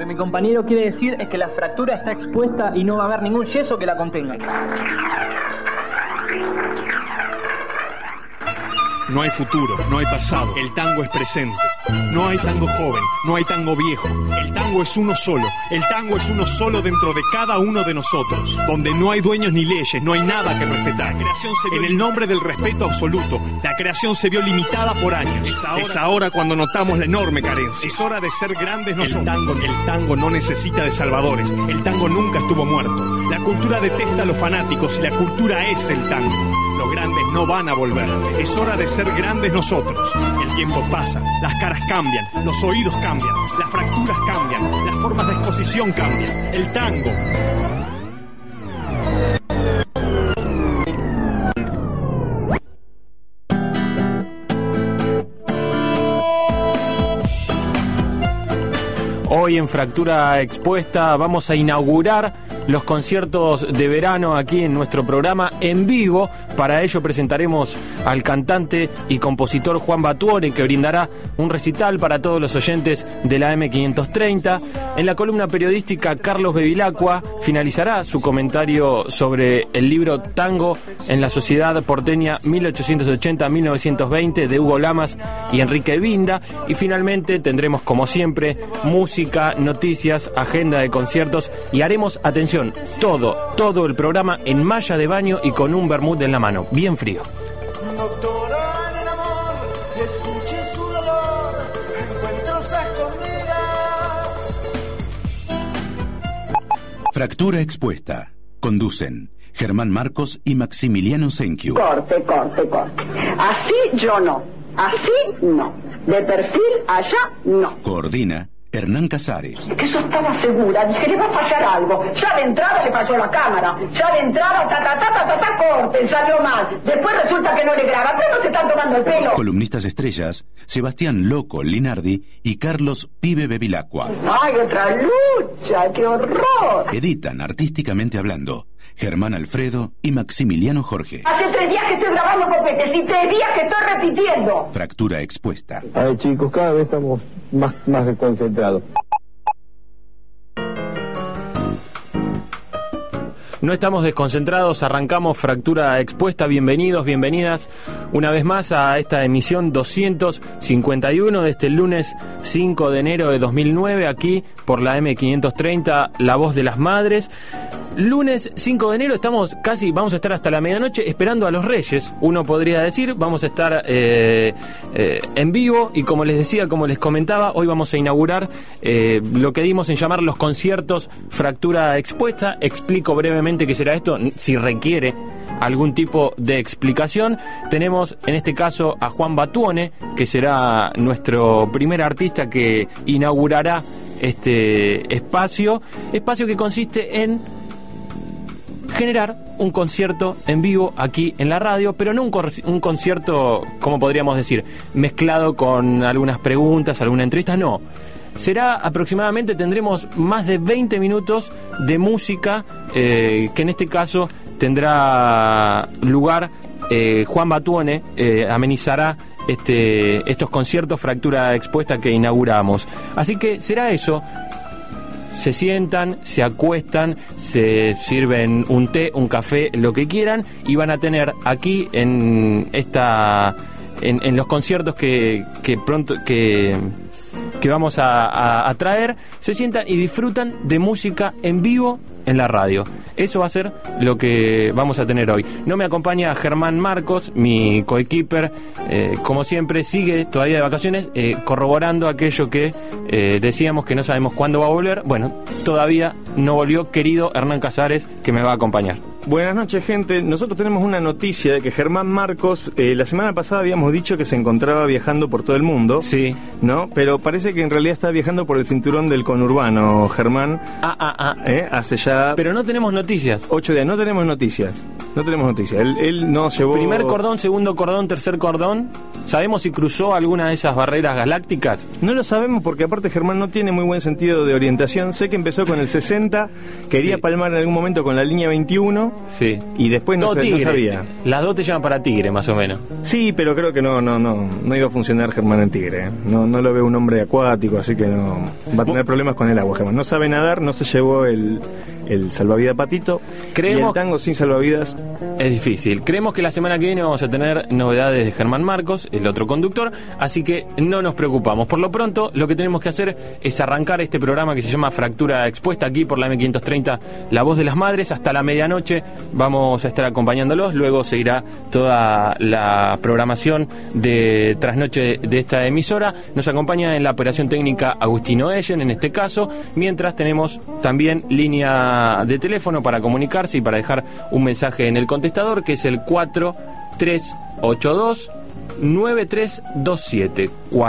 que mi compañero quiere decir es que la fractura está expuesta y no va a haber ningún yeso que la contenga. No hay futuro, no hay pasado, el tango es presente. No hay tango joven, no hay tango viejo. El tango es uno solo. El tango es uno solo dentro de cada uno de nosotros. Donde no hay dueños ni leyes, no hay nada que respetar. En el nombre del respeto absoluto, la creación se vio limitada por años. Es ahora cuando notamos la enorme carencia. Es hora de ser grandes nosotros. El tango no necesita de salvadores. El tango nunca estuvo muerto. La cultura detesta a los fanáticos y la cultura es el tango. Los grandes no van a volver. Es hora de ser grandes nosotros. El tiempo pasa, las caras cambian, los oídos cambian, las fracturas cambian, las formas de exposición cambian. El tango. Hoy en Fractura Expuesta vamos a inaugurar los conciertos de verano aquí en nuestro programa en vivo. Para ello presentaremos al cantante y compositor Juan Batuone, que brindará un recital para todos los oyentes de la M530. En la columna periodística, Carlos Bevilacqua finalizará su comentario sobre el libro Tango en la Sociedad Porteña 1880-1920 de Hugo Lamas y Enrique Vinda. Y finalmente tendremos, como siempre, música, noticias, agenda de conciertos y haremos, atención, todo el programa en malla de baño y con un vermut en la mano, bien frío. Doctora en el amor, escuche su dolor, encuentros escondidas. Fractura Expuesta. Conducen Germán Marcos y Maximiliano Senkiu. Corte. Así yo no. Así no. De perfil allá no. Coordina Hernán Casares. Que yo estaba segura, dije, le va a fallar algo. Ya de entrada le falló la cámara. Ya de entrada, corte, salió mal. Después resulta que no le graba, pero no se están tomando el pelo. Columnistas estrellas, Sebastián Loco Linardi y Carlos Pibe Bevilacqua. ¡Ay, otra lucha! ¡Qué horror! Editan artísticamente hablando Germán Alfredo y Maximiliano Jorge. Hace 3 días que estoy grabando copetes y 3 días que estoy repitiendo. Fractura Expuesta. Ay, chicos, cada vez estamos más desconcentrados. No estamos desconcentrados, arrancamos Fractura Expuesta. Bienvenidos, bienvenidas una vez más a esta emisión 251 de este lunes 5 de enero de 2009, aquí por la M530, La Voz de las Madres. Lunes 5 de enero vamos a estar hasta la medianoche esperando a los Reyes, uno podría decir. Vamos a estar en vivo y como les decía, como les comentaba, hoy vamos a inaugurar lo que dimos en llamar los conciertos Fractura Expuesta. Explico brevemente qué será esto, si requiere algún tipo de explicación. Tenemos en este caso a Juan Batuone, que será nuestro primer artista que inaugurará este espacio que consiste en generar un concierto en vivo aquí en la radio, pero no un concierto, como podríamos decir, mezclado con algunas preguntas, alguna entrevista, no. Será aproximadamente, tendremos más de 20 minutos de música, que en este caso tendrá lugar, Juan Batuone amenizará estos conciertos Fractura Expuesta que inauguramos. Así que será eso. Se sientan, se acuestan, se sirven un té, un café, lo que quieran, y van a tener aquí en los conciertos que vamos a traer, se sientan y disfrutan de música en vivo en la radio. Eso va a ser lo que vamos a tener hoy. No me acompaña Germán Marcos, mi coequiper, como siempre, sigue todavía de vacaciones, corroborando aquello que decíamos que no sabemos cuándo va a volver. Bueno, todavía no volvió, querido Hernán Casares, que me va a acompañar. Buenas noches, gente. Nosotros tenemos una noticia de que Germán Marcos, la semana pasada habíamos dicho que se encontraba viajando por todo el mundo. Sí. ¿No? Pero parece que en realidad está viajando por el cinturón del conurbano, Germán. Hace ya... Pero no tenemos noticias. 8 días, no tenemos noticias. Él nos llevó... Primer cordón, segundo cordón, tercer cordón. ¿Sabemos si cruzó alguna de esas barreras galácticas? No lo sabemos porque aparte Germán no tiene muy buen sentido de orientación. Sé que empezó con el 60, quería palmar en algún momento con la línea 21, Sí. Y después no sabía. Las dos te llaman para Tigre, más o menos. Sí, pero creo que no iba a funcionar Germán en Tigre. No lo veo un hombre acuático, así que no va a tener problemas con el agua, Germán. No sabe nadar, no se llevó el salvavidas Patito. Creemos, y el tango sin salvavidas es difícil. Creemos que la semana que viene vamos a tener novedades de Germán Marcos, el otro conductor, así que no nos preocupamos. Por lo pronto, lo que tenemos que hacer es arrancar este programa que se llama Fractura Expuesta, aquí por la M530, La Voz de las Madres. Hasta la medianoche vamos a estar acompañándolos, luego seguirá toda la programación de trasnoche de esta emisora. Nos acompaña en la operación técnica Agustino Ellen, en este caso, mientras tenemos también línea de teléfono para comunicarse y para dejar un mensaje en el contestador, que es el 4382-9327.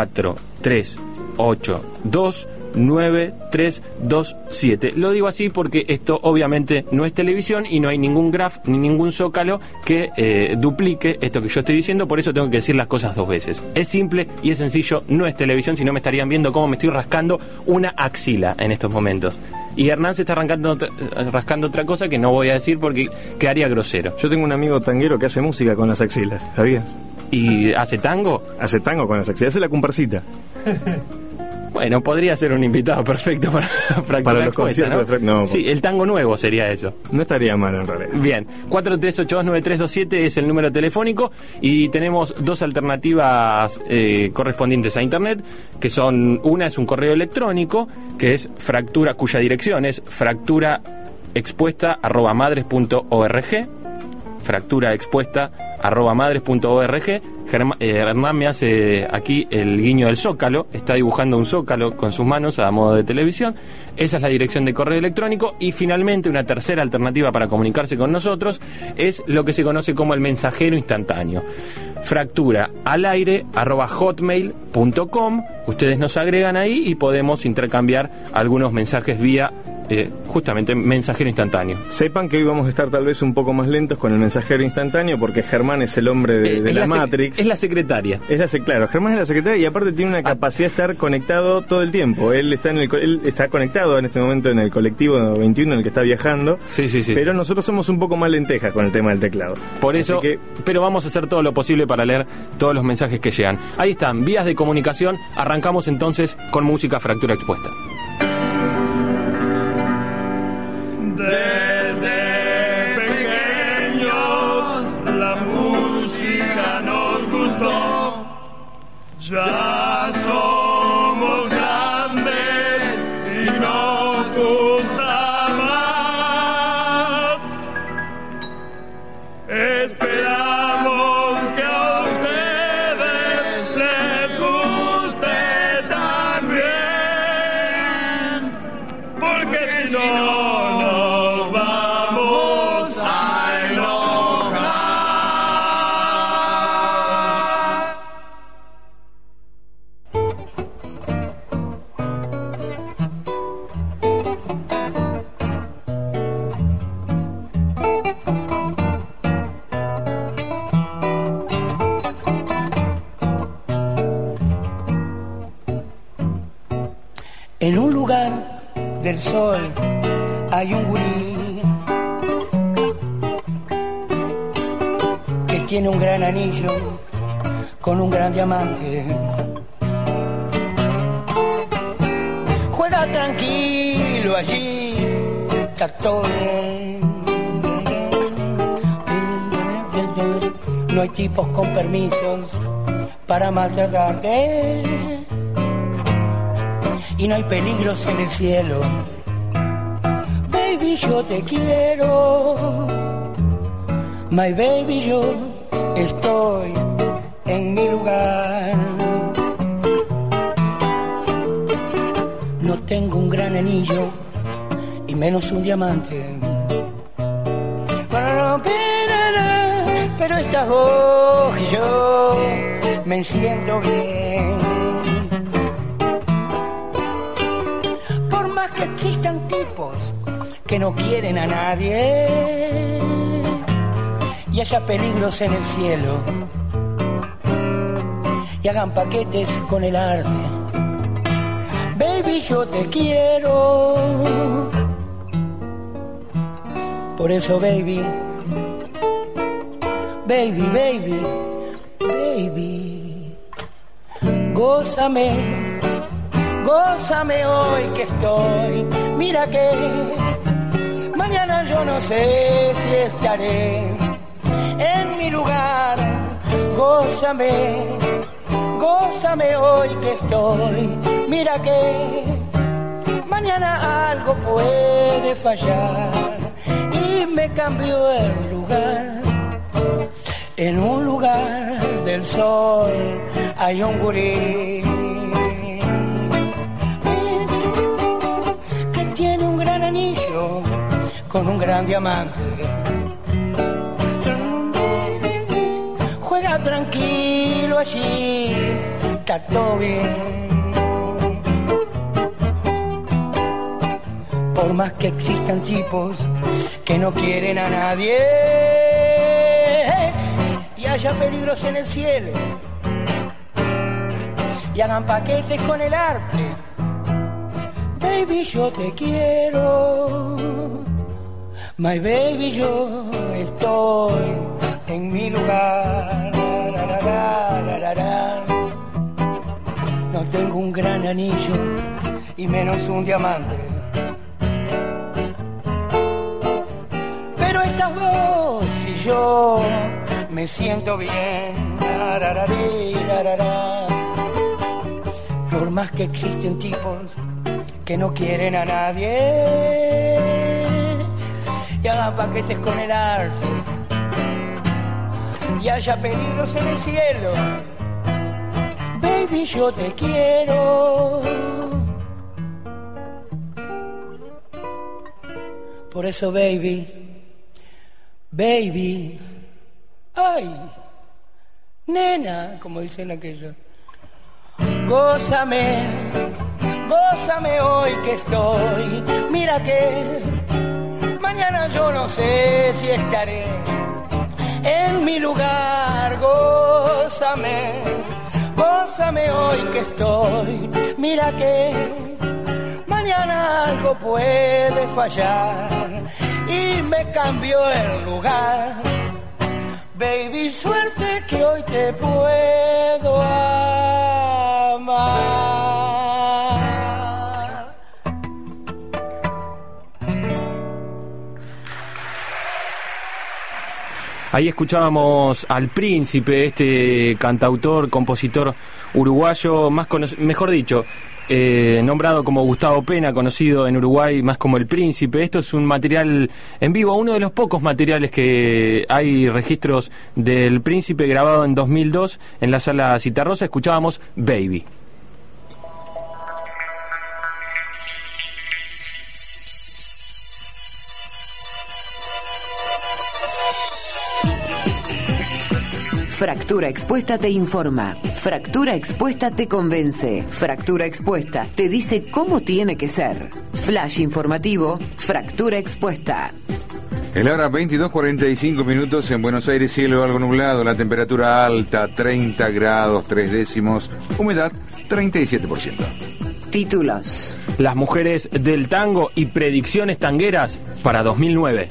4382-9327. Lo digo así porque esto obviamente no es televisión y no hay ningún graph ni ningún zócalo que duplique esto que yo estoy diciendo, por eso tengo que decir las cosas dos veces. Es simple y es sencillo, no es televisión, si no me estarían viendo cómo me estoy rascando una axila en estos momentos. Y Hernán se está rascando otra cosa que no voy a decir porque quedaría grosero. Yo tengo un amigo tanguero que hace música con las axilas, ¿sabías? ¿Y hace tango? Hace tango con las axilas, hace la comparsita. Bueno, podría ser un invitado perfecto para los conciertos, ¿no? No, sí, el tango nuevo sería eso. No estaría mal en realidad. Bien, 43829327 es el número telefónico y tenemos dos alternativas correspondientes a internet, que son, una es un correo electrónico que es fractura, cuya dirección es fracturaexpuesta@madres.org, fracturaexpuesta@madres.org. Hernán me hace aquí el guiño del zócalo, está dibujando un zócalo con sus manos a modo de televisión. Esa es la dirección de correo electrónico. Y finalmente una tercera alternativa para comunicarse con nosotros es lo que se conoce como el mensajero instantáneo, fracturaalaire@hotmail.com. Ustedes nos agregan ahí y podemos intercambiar algunos mensajes vía justamente mensajero instantáneo. Sepan que hoy vamos a estar tal vez un poco más lentos con el mensajero instantáneo porque Germán es el hombre de la Matrix. Es la secretaria. Claro, Germán es la secretaria y aparte tiene una capacidad de estar conectado todo el tiempo. Él está conectado en este momento en el colectivo 21 en el que está viajando. Sí. Pero nosotros somos un poco más lentejas con el tema del teclado. Por eso, pero vamos a hacer todo lo posible para leer todos los mensajes que llegan. Ahí están, vías de comunicación. Arrancamos entonces con música Fractura Expuesta. Desde pequeños la música nos gustó, ya somos grandes y nos gusta más. Esperamos que a ustedes les guste también, porque si no en un lugar del sol hay un gurí que tiene un gran anillo con un gran diamante. Juega tranquilo allí, tactón. No hay tipos con permisos para maltratarte. Y no hay peligros en el cielo. Baby, yo te quiero. My baby, yo estoy en mi lugar. No tengo un gran anillo y menos un diamante. Pero estás vos y yo me siento bien. Que existan tipos que no quieren a nadie y haya peligros en el cielo y hagan paquetes con el arte. Baby, yo te quiero. Por eso, baby, baby, baby, baby, gózame, gózame hoy que estoy. Mira que mañana yo no sé si estaré en mi lugar. Gózame, gózame hoy que estoy. Mira que mañana algo puede fallar y me cambió el lugar. En un lugar del sol hay un gurí que tiene un gran anillo con un gran diamante. Juega tranquilo allí, está todo bien. Por más que existan tipos que no quieren a nadie y haya peligros en el cielo y hagan paquetes con el arte, baby, yo te quiero. My baby, yo estoy en mi lugar. No tengo un gran anillo y menos un diamante, pero estás vos y yo me siento bien. Por más que existen tipos que no quieren a nadie y hagan paquetes con el arte y haya peligros en el cielo, baby, yo te quiero. Por eso, baby, baby, ay, nena, como dicen aquellos, gózame, gózame hoy que estoy. Mira que mañana yo no sé si estaré en mi lugar. Gózame, gózame hoy que estoy. Mira que mañana algo puede fallar y me cambió el lugar. Baby, suerte que hoy te puedo amar. Ahí escuchábamos al Príncipe, este cantautor, compositor uruguayo, mejor dicho, nombrado como Gustavo Pena, conocido en Uruguay más como El Príncipe. Esto es un material en vivo, uno de los pocos materiales que hay registros del Príncipe, grabado en 2002 en la Sala Citarrosa. Escuchábamos Baby. Fractura Expuesta te informa. Fractura Expuesta te convence. Fractura Expuesta te dice cómo tiene que ser. Flash informativo, Fractura Expuesta. En la hora 22:45 en Buenos Aires, cielo algo nublado, la temperatura alta, 30 grados 3 décimos, humedad 37%. Títulos: Las mujeres del tango y predicciones tangueras para 2009.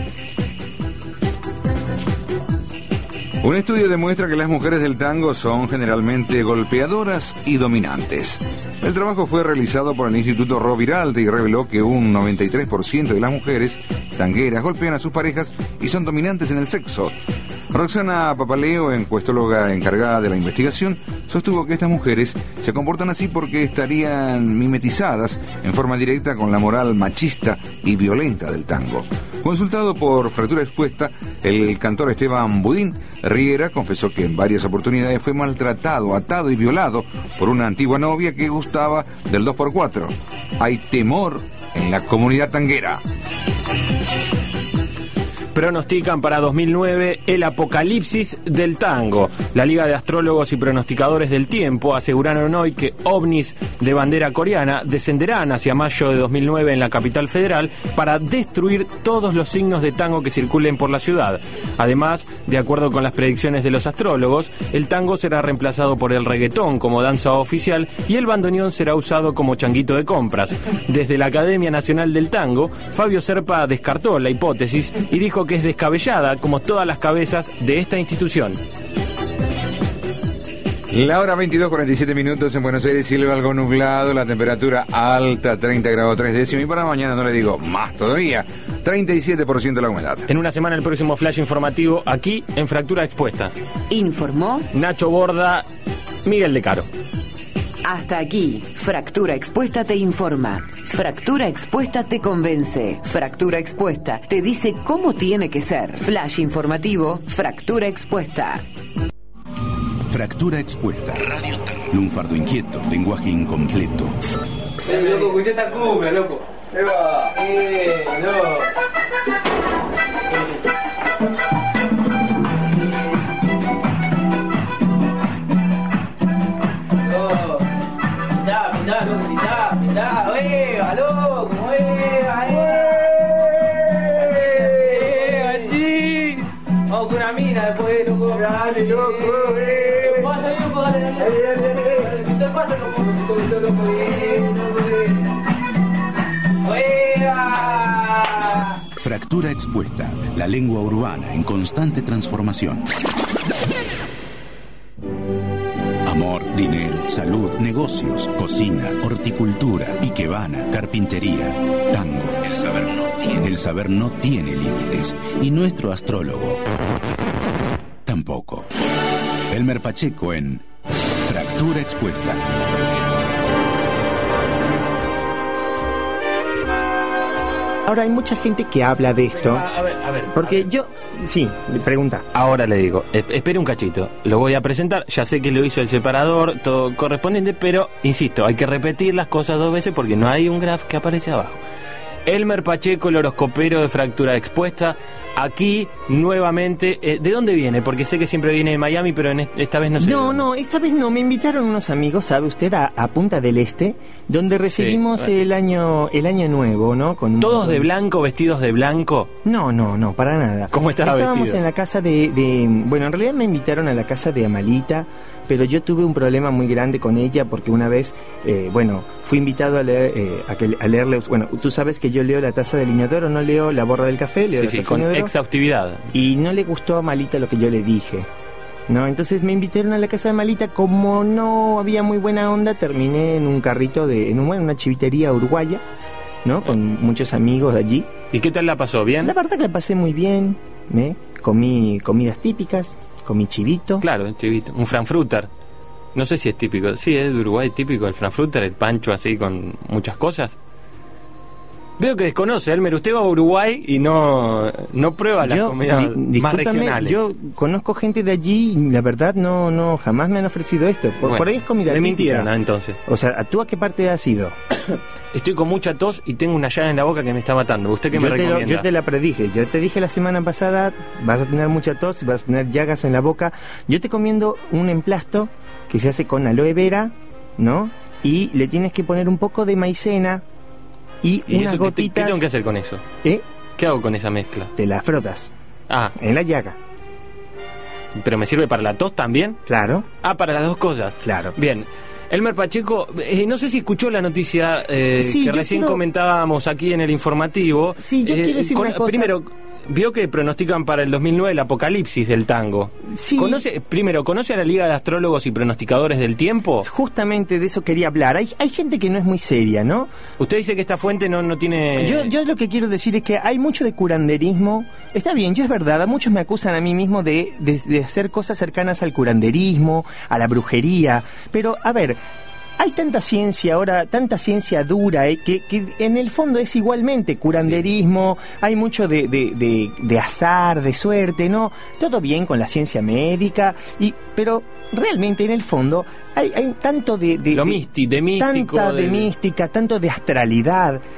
Un estudio demuestra que las mujeres del tango son generalmente golpeadoras y dominantes. El trabajo fue realizado por el Instituto Rovira y reveló que un 93% de las mujeres tangueras golpean a sus parejas y son dominantes en el sexo. Roxana Papaleo, encuestóloga encargada de la investigación, sostuvo que estas mujeres se comportan así porque estarían mimetizadas en forma directa con la moral machista y violenta del tango. Consultado por Fractura Expuesta, el cantor Esteban Budín Riera confesó que en varias oportunidades fue maltratado, atado y violado por una antigua novia que gustaba del 2x4. Hay temor en la comunidad tanguera. pronostican para 2009 el apocalipsis del tango. La Liga de Astrólogos y Pronosticadores del Tiempo aseguraron hoy que ovnis de bandera coreana descenderán hacia mayo de 2009 en la capital federal para destruir todos los signos de tango que circulen por la ciudad. Además, de acuerdo con las predicciones de los astrólogos, el tango será reemplazado por el reggaetón como danza oficial y el bandoneón será usado como changuito de compras. Desde la Academia Nacional del Tango, Fabio Serpa descartó la hipótesis y dijo que es descabellada como todas las cabezas de esta institución. La hora 22:47 minutos en Buenos Aires, cielo algo nublado, la temperatura alta, 30 grados 3 décimos, y para mañana no le digo más todavía, 37% la humedad. En una semana el próximo flash informativo aquí en Fractura Expuesta. Informó Nacho Borda, Miguel de Caro. Hasta aquí, Fractura Expuesta te informa. Fractura Expuesta te convence. Fractura Expuesta te dice cómo tiene que ser. Flash informativo, Fractura Expuesta. Fractura Expuesta. Radio Tango. Lunfardo inquieto, lenguaje incompleto. Loco, escuché esta cumbia, loco. ¡Eva! No. Pitá, ¡Eva, loco! ¡Eva, allí! Vamos con una mina después, loco. Dale, loco, Pasa, loco, dale. ¿Qué te pasa, loco? ¡Eva! Fractura Expuesta. La lengua urbana en constante transformación. Amor, dinero, salud, negocios, cocina, horticultura, ikebana, carpintería, tango. El saber no tiene límites. Y nuestro astrólogo tampoco. Elmer Pacheco en Fractura Expuesta. Ahora hay mucha gente que habla de esto. A ver. Porque yo... Sí, pregunta. Ahora le digo, espere un cachito, lo voy a presentar, ya sé que lo hizo el separador, todo correspondiente, pero, insisto, hay que repetir las cosas 2 veces porque no hay un graph que aparece abajo. Elmer Pacheco, el horoscopero de Fractura Expuesta, aquí nuevamente. ¿De dónde viene? Porque sé que siempre viene de Miami, pero esta vez no sé. No, esta vez no. Me invitaron unos amigos, ¿sabe usted? A Punta del Este, donde recibimos el año nuevo, ¿no? ¿Todos de blanco, vestidos de blanco? No, para nada. ¿Cómo estaba vestido? Estábamos en la casa bueno, en realidad me invitaron a la casa de Amalita, pero yo tuve un problema muy grande con ella porque una vez, fui invitado a leerle, bueno, tú sabes que yo leo La Taza del Inodoro, no leo La Borra del Café, leo La Taza del con Inodoro, exhaustividad. Y no le gustó a Malita lo que yo le dije, ¿no? Entonces me invitaron a la casa de Malita, como no había muy buena onda, terminé en un carrito en una chivitería uruguaya, ¿no? Con muchos amigos de allí. ¿Y qué tal la pasó? ¿Bien? La verdad que la pasé muy bien, comí comidas típicas, comí chivito. Claro, chivito, un frankfurter. No sé si es típico, sí, es de Uruguay típico el frankfurter, el pancho así con muchas cosas. Veo que desconoce, Elmer, usted va a Uruguay y no prueba las comidas más regionales. Yo conozco gente de allí y la verdad no jamás me han ofrecido esto. Por ahí es comida le típica. Mintieron, entonces. O sea, ¿tú a qué parte has ido? Estoy con mucha tos y tengo una llaga en la boca que me está matando. ¿Usted qué me recomienda? Yo te la predije. Yo te dije la semana pasada, vas a tener mucha tos y vas a tener llagas en la boca. Yo te recomiendo un emplasto que se hace con aloe vera, ¿no? Y le tienes que poner un poco de maicena y unas eso, gotitas. ¿Qué tengo que hacer con eso? ¿Qué hago con esa mezcla? Te la frotas. En la llaga. ¿Pero me sirve para la tos también? Claro. Para las dos cosas. Claro. Bien. Elmer Pacheco, no sé si escuchó la noticia que recién comentábamos aquí en el informativo. Sí, yo quiero decir una cosa. Primero, vio que pronostican para el 2009 el apocalipsis del tango. Sí. ¿Conoce a la Liga de Astrólogos y Pronosticadores del Tiempo? Justamente de eso quería hablar. Hay gente que no es muy seria, ¿no? Usted dice que esta fuente no tiene... Yo lo que quiero decir es que hay mucho de curanderismo. Está bien, yo es verdad, muchos me acusan a mí mismo de hacer cosas cercanas al curanderismo, a la brujería. Pero, a ver... Hay tanta ciencia ahora, tanta ciencia dura, que en el fondo es igualmente curanderismo, hay mucho de azar, de suerte, ¿no? Todo bien con la ciencia médica, pero realmente en el fondo hay tanto de místico, tanta de mística, tanto de astralidad,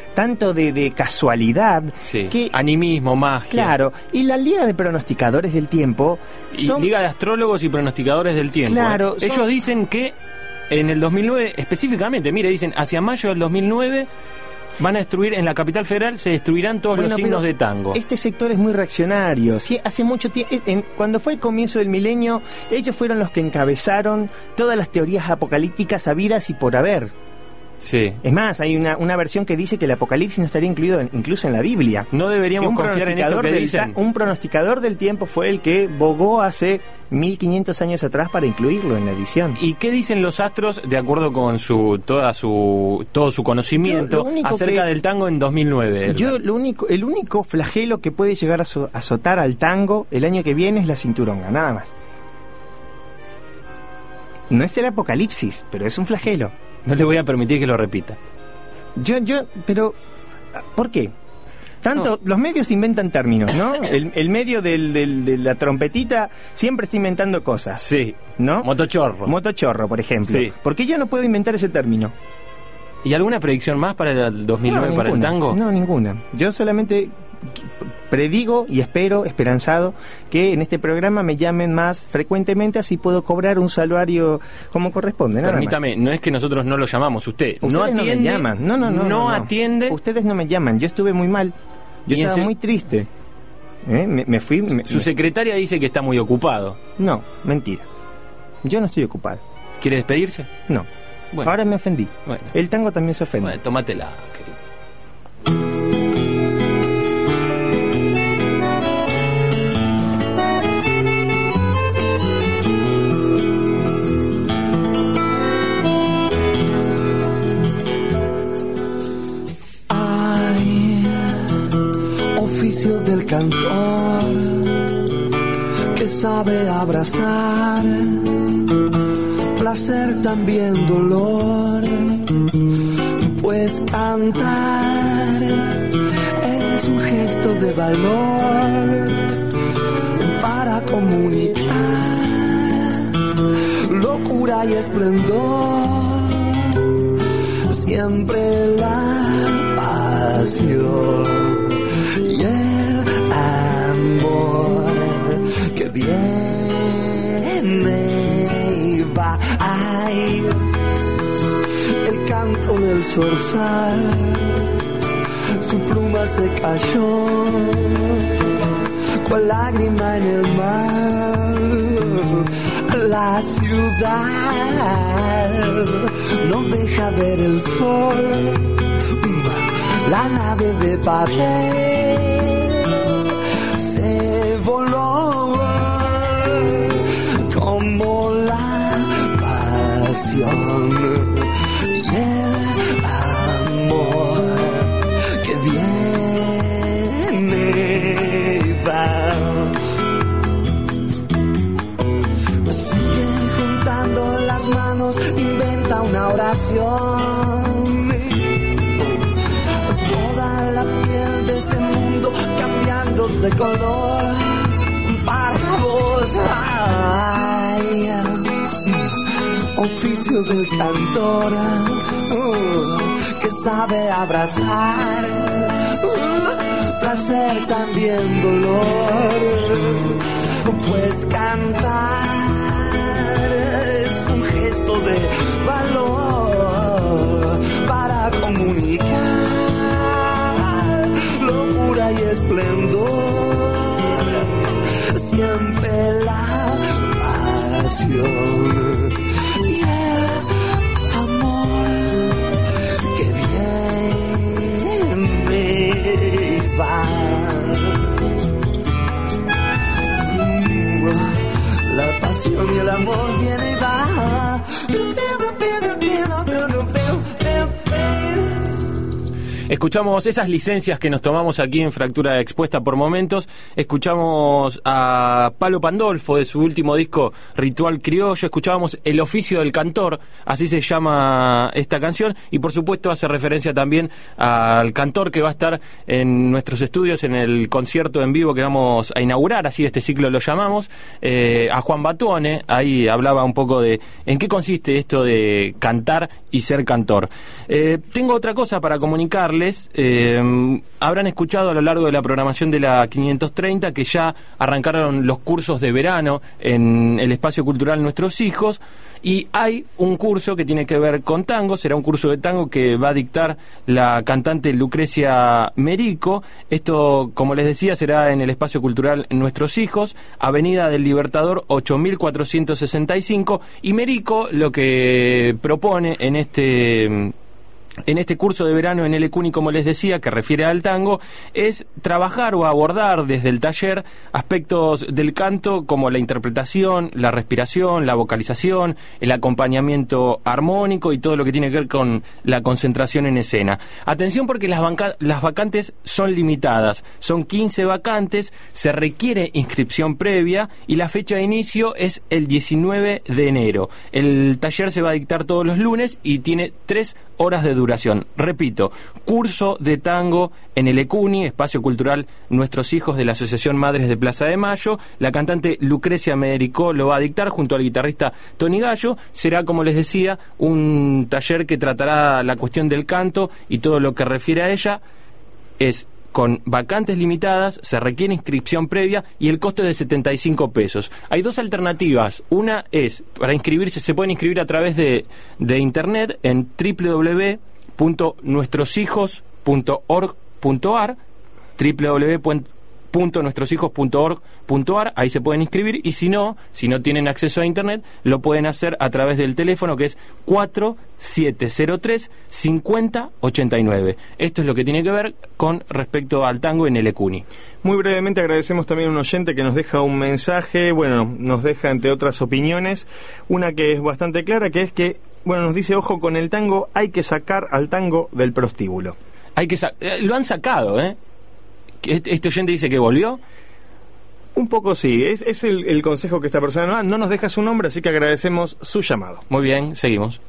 tanto de casualidad, que animismo, magia. Claro, y la Liga de Pronosticadores del Tiempo y Liga de Astrólogos y Pronosticadores del Tiempo. Claro, ellos dicen que en el 2009 específicamente, mire, dicen hacia mayo del 2009 van a destruir, en la capital federal se destruirán todos los signos de tango. Este sector es muy reaccionario. Sí, hace mucho tiempo, cuando fue el comienzo del milenio, ellos fueron los que encabezaron todas las teorías apocalípticas habidas y por haber. Sí. Es más, hay una versión que dice que el apocalipsis no estaría incluido incluso en la Biblia. No deberíamos confiar en esto que dicen. Un pronosticador del tiempo fue el que bogó hace 1500 años atrás para incluirlo en la edición. ¿Y qué dicen los astros de acuerdo con todo su conocimiento acerca del tango en 2009? El único flagelo que puede llegar a azotar al tango el año que viene es la cinturonga, nada más. No es el apocalipsis, pero es un flagelo. No le voy a permitir que lo repita. Pero ¿por qué? Los medios inventan términos, ¿no? El medio de la trompetita siempre está inventando cosas. Sí. ¿No? Motochorro, por ejemplo. Sí. ¿Por qué yo no puedo inventar ese término? ¿Y alguna predicción más para el 2009 para el tango? No, ninguna. Yo solamente predigo y espero, esperanzado, que en este programa me llamen más frecuentemente, así puedo cobrar un salario como corresponde. Permítame, no es que nosotros no lo llamamos, ustedes no atiende, no me llaman. No atiende. Ustedes no me llaman, yo estuve muy mal, yo estaba muy triste. Me fui. Su secretaria dice que está muy ocupado. No, mentira. Yo no estoy ocupado. ¿Quiere despedirse? No. Bueno. Ahora me ofendí. Bueno. El tango también se ofende. Bueno, tómatela, querido. Del cantor que sabe abrazar placer, también dolor, pues cantar es un gesto de valor para comunicar locura y esplendor, siempre la pasión y el amor que viene y va. Ay, el canto del zorzal, su pluma se cayó, cual lágrima en el mar. La ciudad no deja ver el sol, la nave de papel se voló como la pasión y el amor que viene y va. Sigue juntando las manos, inventa una oración. De color para vos. Ay, oficio del cantor que sabe abrazar placer, también dolor, pues cantar es un gesto de valor para comunicar locura y esplendor, siempre la pasión y el amor que viene y va. La pasión y el amor viene y va. Escuchamos esas licencias que nos tomamos aquí en Fractura Expuesta por momentos. Escuchamos a Palo Pandolfo de su último disco Ritual Criollo. Escuchábamos El Oficio del Cantor, así se llama esta canción. Y por supuesto hace referencia también al cantor que va a estar en nuestros estudios en el concierto en vivo que vamos a inaugurar, así este ciclo lo llamamos, a Juan Batone. Ahí hablaba un poco de en qué consiste esto de cantar y ser cantor. Tengo otra cosa para comunicarle. contarles, habrán escuchado a lo largo de la programación de la 530 que ya arrancaron los cursos de verano en el espacio cultural Nuestros Hijos, y hay un curso que tiene que ver con tango. Será un curso de tango que va a dictar la cantante Lucrecia Merico. Esto, como les decía, será en el espacio cultural Nuestros Hijos, Avenida del Libertador 8465, y Merico lo que propone en este curso de verano en el ECUNI, como les decía, que refiere al tango, es trabajar o abordar desde el taller aspectos del canto como la interpretación, la respiración, la vocalización, el acompañamiento armónico y todo lo que tiene que ver con la concentración en escena. Atención, porque las vacantes son limitadas, son 15 vacantes, se requiere inscripción previa y la fecha de inicio es el 19 de enero. El taller se va a dictar todos los lunes y tiene 3 horas de duración. Repito, curso de tango en el ECUNI, espacio cultural Nuestros Hijos de la Asociación Madres de Plaza de Mayo. La cantante Lucrecia Merico lo va a dictar junto al guitarrista Tony Gallo. Será, como les decía, un taller que tratará la cuestión del canto y todo lo que refiere a ella. Es con vacantes limitadas, se requiere inscripción previa y el costo es de 75 pesos. Hay 2 alternativas. Una es, para inscribirse, se pueden inscribir a través de internet en www.nuestroshijos.org.ar, www.nuestroshijos.org.ar, ahí se pueden inscribir, y si no tienen acceso a internet, lo pueden hacer a través del teléfono, que es 4703-5089. Esto es lo que tiene que ver con respecto al tango en el ECUNI. Muy brevemente agradecemos también a un oyente que nos deja un mensaje, nos deja entre otras opiniones, una que es bastante clara, que es que, nos dice: ojo con el tango, hay que sacar al tango del prostíbulo. Lo han sacado, ¿eh? Este oyente dice que volvió. Un poco sí, es el consejo que esta persona no nos deja su nombre, así que agradecemos su llamado. Muy bien, seguimos.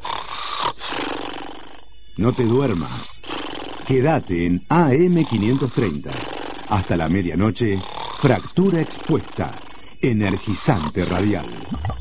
No te duermas. Quédate en AM530. Hasta la medianoche, Fractura Expuesta, energizante radial.